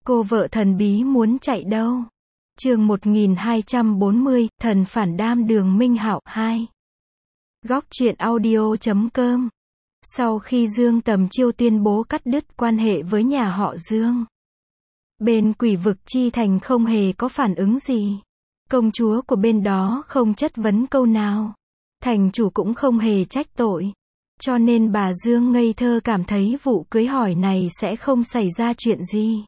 Cô vợ thần bí muốn chạy đâu? Chương 1240, thần phản đam Đường Minh Hạo 2. Góc truyện audio.com. Sau khi Dương Tầm Chiêu tuyên bố cắt đứt quan hệ với nhà họ Dương, bên Quỷ Vực Chi Thành không hề có phản ứng gì. Công chúa của bên đó không chất vấn câu nào. Thành chủ cũng không hề trách tội. Cho nên bà Dương ngây thơ cảm thấy vụ cưới hỏi này sẽ không xảy ra chuyện gì.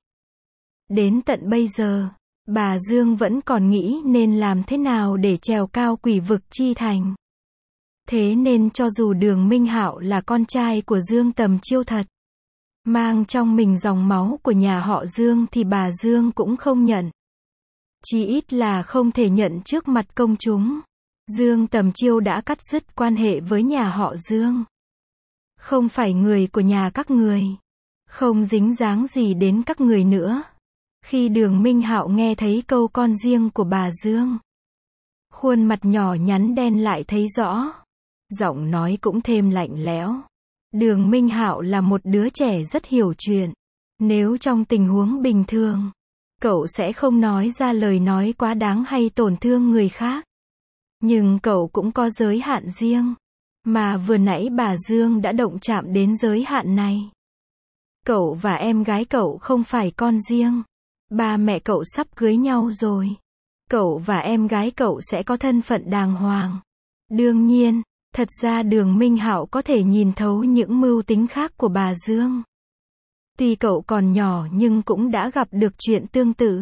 Đến tận bây giờ, bà Dương vẫn còn nghĩ nên làm thế nào để trèo cao Quỷ Vực Chi Thành. Thế nên cho dù Đường Minh Hạo là con trai của Dương Tầm Chiêu thật, mang trong mình dòng máu của nhà họ Dương thì bà Dương cũng không nhận. Chí ít là không thể nhận trước mặt công chúng. Dương Tầm Chiêu đã cắt dứt quan hệ với nhà họ Dương. Không phải người của nhà các người. Không dính dáng gì đến các người nữa. Khi Đường Minh Hạo nghe thấy câu con riêng của bà Dương, khuôn mặt nhỏ nhắn đen lại thấy rõ. Giọng nói cũng thêm lạnh lẽo. Đường Minh Hạo là một đứa trẻ rất hiểu chuyện. Nếu trong tình huống bình thường, cậu sẽ không nói ra lời nói quá đáng hay tổn thương người khác. Nhưng cậu cũng có giới hạn riêng. Mà vừa nãy bà Dương đã động chạm đến giới hạn này. Cậu và em gái cậu không phải con riêng. Ba mẹ cậu sắp cưới nhau rồi. Cậu và em gái cậu sẽ có thân phận đàng hoàng. Đương nhiên, thật ra Đường Minh Hạo có thể nhìn thấu những mưu tính khác của bà Dương. Tuy cậu còn nhỏ nhưng cũng đã gặp được chuyện tương tự.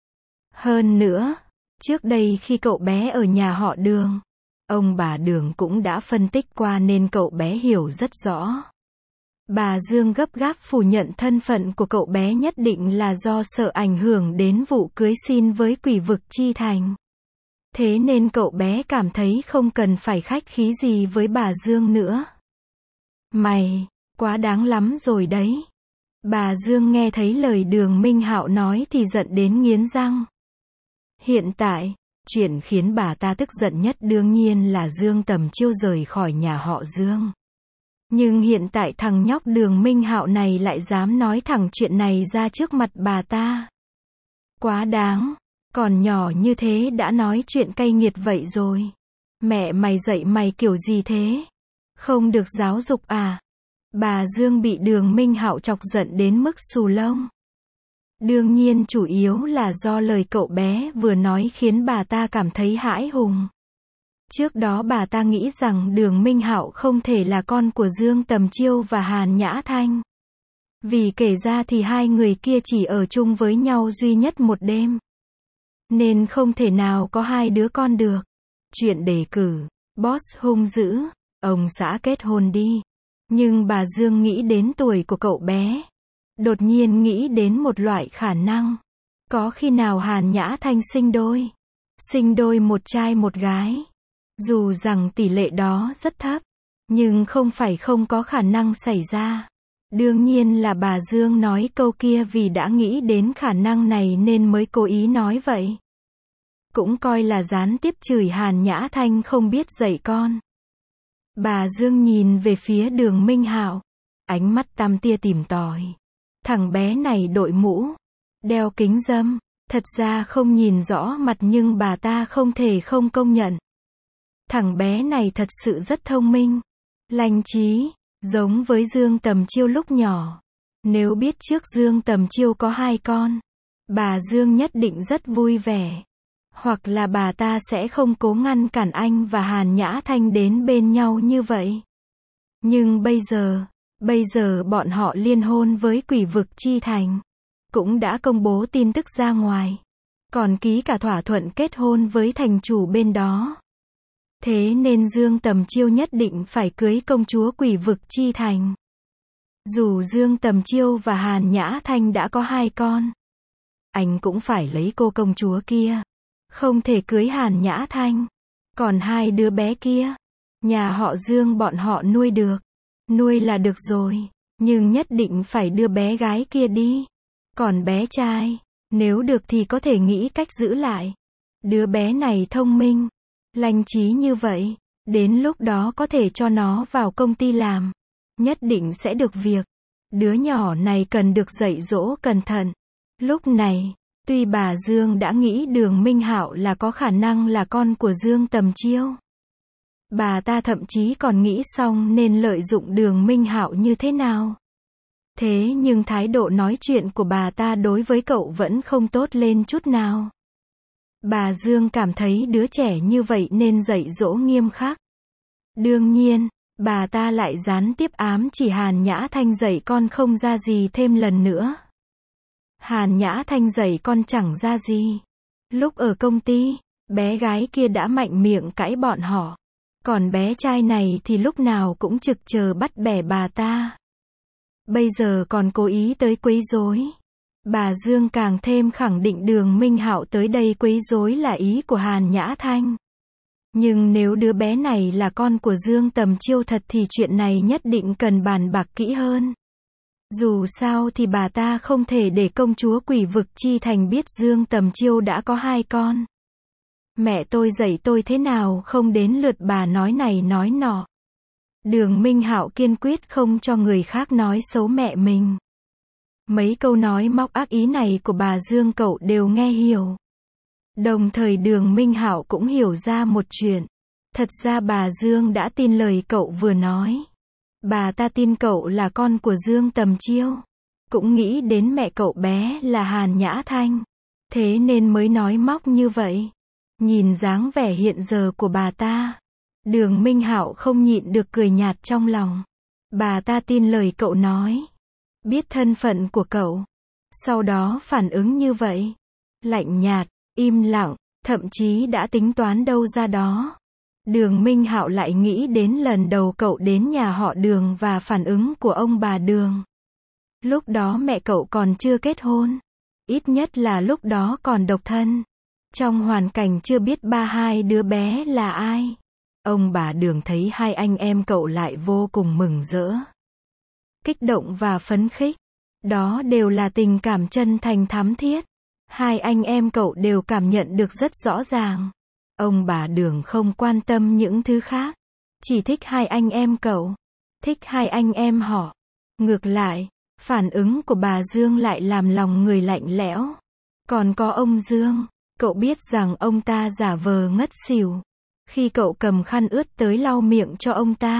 Hơn nữa, trước đây khi cậu bé ở nhà họ Đường, ông bà Đường cũng đã phân tích qua nên cậu bé hiểu rất rõ. Bà Dương gấp gáp phủ nhận thân phận của cậu bé nhất định là do sợ ảnh hưởng đến vụ cưới xin với Quỷ Vực Chi Thành. Thế nên cậu bé cảm thấy không cần phải khách khí gì với bà Dương nữa. Mày, quá đáng lắm rồi đấy. Bà Dương nghe thấy lời Đường Minh Hạo nói thì giận đến nghiến răng. Hiện tại, chuyện khiến bà ta tức giận nhất đương nhiên là Dương Tầm Chiêu rời khỏi nhà họ Dương. Nhưng hiện tại thằng nhóc Đường Minh Hạo này lại dám nói thẳng chuyện này ra trước mặt bà ta. Quá đáng, còn nhỏ như thế đã nói chuyện cay nghiệt vậy rồi. Mẹ mày dạy mày kiểu gì thế? Không được giáo dục à? Bà Dương bị Đường Minh Hạo chọc giận đến mức xù lông. Đương nhiên chủ yếu là do lời cậu bé vừa nói khiến bà ta cảm thấy hãi hùng. Trước đó bà ta nghĩ rằng Đường Minh Hạo không thể là con của Dương Tầm Chiêu và Hàn Nhã Thanh. Vì kể ra thì hai người kia chỉ ở chung với nhau duy nhất một đêm. Nên không thể nào có hai đứa con được. Chuyện đề cử, boss hung dữ, ông xã kết hôn đi. Nhưng bà Dương nghĩ đến tuổi của cậu bé. Đột nhiên nghĩ đến một loại khả năng. Có khi nào Hàn Nhã Thanh sinh đôi? Sinh đôi một trai một gái. Dù rằng tỷ lệ đó rất thấp, nhưng không phải không có khả năng xảy ra. Đương nhiên là bà Dương nói câu kia vì đã nghĩ đến khả năng này nên mới cố ý nói vậy. Cũng coi là gián tiếp chửi Hàn Nhã Thanh không biết dạy con. Bà Dương nhìn về phía Đường Minh Hạo, ánh mắt tăm tia tìm tòi. Thằng bé này đội mũ, đeo kính râm, thật ra không nhìn rõ mặt nhưng bà ta không thể không công nhận. Thằng bé này thật sự rất thông minh, lanh trí, giống với Dương Tầm Chiêu lúc nhỏ. Nếu biết trước Dương Tầm Chiêu có hai con, bà Dương nhất định rất vui vẻ. Hoặc là bà ta sẽ không cố ngăn cản anh và Hàn Nhã Thanh đến bên nhau như vậy. Nhưng bây giờ bọn họ liên hôn với Quỷ Vực Chi Thành. Cũng đã công bố tin tức ra ngoài. Còn ký cả thỏa thuận kết hôn với thành chủ bên đó. Thế nên Dương Tầm Chiêu nhất định phải cưới công chúa Quỷ Vực Chi Thành. Dù Dương Tầm Chiêu và Hàn Nhã Thanh đã có hai con, anh cũng phải lấy cô công chúa kia. Không thể cưới Hàn Nhã Thanh. Còn hai đứa bé kia, nhà họ Dương bọn họ nuôi được. Nuôi là được rồi, nhưng nhất định phải đưa bé gái kia đi. Còn bé trai, nếu được thì có thể nghĩ cách giữ lại. Đứa bé này thông minh, lanh trí như vậy, đến lúc đó có thể cho nó vào công ty làm. Nhất định sẽ được việc. Đứa nhỏ này cần được dạy dỗ cẩn thận. Lúc này, tuy bà Dương đã nghĩ Đường Minh Hạo là có khả năng là con của Dương Tầm Chiêu. Bà ta thậm chí còn nghĩ xong nên lợi dụng Đường Minh Hạo như thế nào. Thế nhưng thái độ nói chuyện của bà ta đối với cậu vẫn không tốt lên chút nào. Bà Dương cảm thấy đứa trẻ như vậy nên dạy dỗ nghiêm khắc. Đương nhiên, bà ta lại gián tiếp ám chỉ Hàn Nhã Thanh dạy con không ra gì thêm lần nữa. Hàn Nhã Thanh dạy con chẳng ra gì. Lúc ở công ty, bé gái kia đã mạnh miệng cãi bọn họ. Còn bé trai này thì lúc nào cũng trực chờ bắt bẻ bà ta. Bây giờ còn cố ý tới quấy rối. Bà Dương càng thêm khẳng định Đường Minh Hạo tới đây quấy rối là ý của Hàn Nhã Thanh. Nhưng nếu đứa bé này là con của Dương Tầm Chiêu thật thì chuyện này nhất định cần bàn bạc kỹ hơn. Dù sao thì bà ta không thể để công chúa Quỷ Vực Chi Thành biết Dương Tầm Chiêu đã có 2 con. Mẹ tôi dạy tôi thế nào không đến lượt bà nói này nói nọ. Đường Minh Hạo kiên quyết không cho người khác nói xấu mẹ mình. Mấy câu nói móc ác ý này của bà Dương cậu đều nghe hiểu. Đồng thời Đường Minh Hạo cũng hiểu ra một chuyện. Thật ra bà Dương đã tin lời cậu vừa nói. Bà ta tin cậu là con của Dương Tầm Chiêu. Cũng nghĩ đến mẹ cậu bé là Hàn Nhã Thanh. Thế nên mới nói móc như vậy. Nhìn dáng vẻ hiện giờ của bà ta, Đường Minh Hạo không nhịn được cười nhạt trong lòng. Bà ta tin lời cậu nói. Biết thân phận của cậu. Sau đó phản ứng như vậy. Lạnh nhạt, im lặng, thậm chí đã tính toán đâu ra đó. Đường Minh Hạo lại nghĩ đến lần đầu cậu đến nhà họ Đường và phản ứng của ông bà Đường. Lúc đó mẹ cậu còn chưa kết hôn. Ít nhất là lúc đó còn độc thân. Trong hoàn cảnh chưa biết hai đứa bé là ai. Ông bà Đường thấy 2 anh em cậu lại vô cùng mừng rỡ. Kích động và phấn khích. Đó đều là tình cảm chân thành thắm thiết. 2 anh em cậu đều cảm nhận được rất rõ ràng. Ông bà Đường không quan tâm những thứ khác. Chỉ thích 2 anh em cậu. Thích 2 anh em họ. Ngược lại, phản ứng của bà Dương lại làm lòng người lạnh lẽo. Còn có ông Dương, cậu biết rằng ông ta giả vờ ngất xỉu. Khi cậu cầm khăn ướt tới lau miệng cho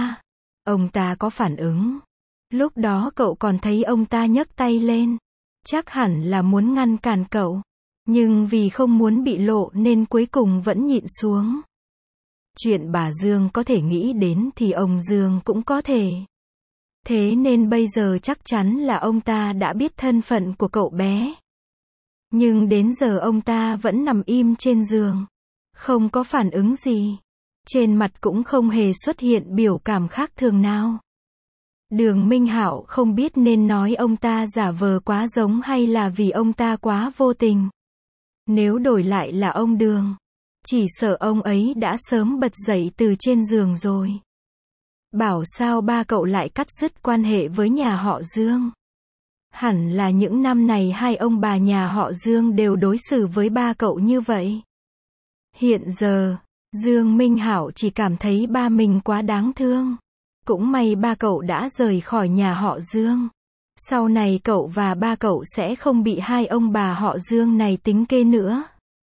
ông ta có phản ứng. Lúc đó cậu còn thấy ông ta nhấc tay lên. Chắc hẳn là muốn ngăn cản cậu. Nhưng vì không muốn bị lộ nên cuối cùng vẫn nhịn xuống. Chuyện bà Dương có thể nghĩ đến thì ông Dương cũng có thể. Thế nên bây giờ chắc chắn là ông ta đã biết thân phận của cậu bé. Nhưng đến giờ ông ta vẫn nằm im trên giường. Không có phản ứng gì. Trên mặt cũng không hề xuất hiện biểu cảm khác thường nào. Đường Minh Hạo không biết nên nói ông ta giả vờ quá giống hay là vì ông ta quá vô tình. Nếu đổi lại là ông Đường, chỉ sợ ông ấy đã sớm bật dậy từ trên giường rồi. Bảo sao ba cậu lại cắt dứt quan hệ với nhà họ Dương. Hẳn là những năm này 2 ông bà nhà họ Dương đều đối xử với ba cậu như vậy. Hiện giờ, Dương Minh Hạo chỉ cảm thấy ba mình quá đáng thương. Cũng may ba cậu đã rời khỏi nhà họ Dương. Sau này cậu và ba cậu sẽ không bị 2 ông bà họ Dương này tính kế nữa.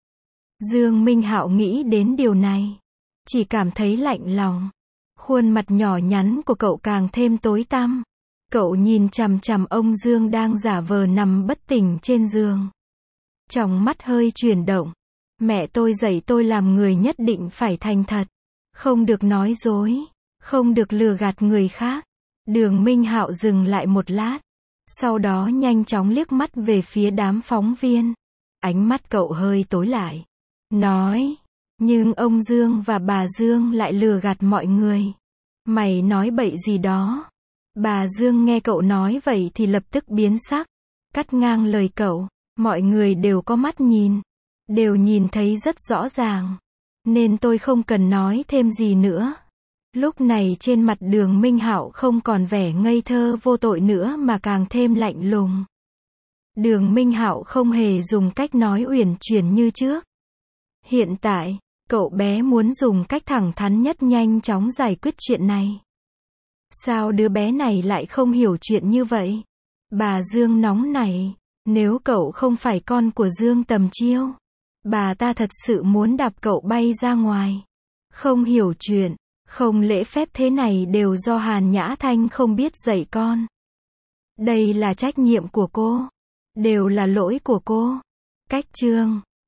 Dương Minh Hạo nghĩ đến điều này. Chỉ cảm thấy lạnh lòng. Khuôn mặt nhỏ nhắn của cậu càng thêm tối tăm. Cậu nhìn chằm chằm ông Dương đang giả vờ nằm bất tỉnh trên giường. Trong mắt hơi chuyển động. Mẹ tôi dạy tôi làm người nhất định phải thành thật. Không được nói dối. Không được lừa gạt người khác. Đường Minh Hạo dừng lại một lát. Sau đó nhanh chóng liếc mắt về phía đám phóng viên. Ánh mắt cậu hơi tối lại. Nói. Nhưng ông Dương và bà Dương lại lừa gạt mọi người. Mày nói bậy gì đó. Bà Dương nghe cậu nói vậy thì lập tức biến sắc. Cắt ngang lời cậu. Mọi người đều có mắt nhìn. Đều nhìn thấy rất rõ ràng. Nên tôi không cần nói thêm gì nữa. Lúc này trên mặt Đường Minh Hạo không còn vẻ ngây thơ vô tội nữa mà càng thêm lạnh lùng. Đường Minh Hạo không hề dùng cách nói uyển chuyển như trước. Hiện tại, cậu bé muốn dùng cách thẳng thắn nhất nhanh chóng giải quyết chuyện này. Sao đứa bé này lại không hiểu chuyện như vậy? Bà Dương nóng nảy. Nếu cậu không phải con của Dương Tầm Chiêu, bà ta thật sự muốn đạp cậu bay ra ngoài. Không hiểu chuyện, không lễ phép thế này đều do Hàn Nhã Thanh không biết dạy con. Đây là trách nhiệm của cô. Đều là lỗi của cô. Cách chương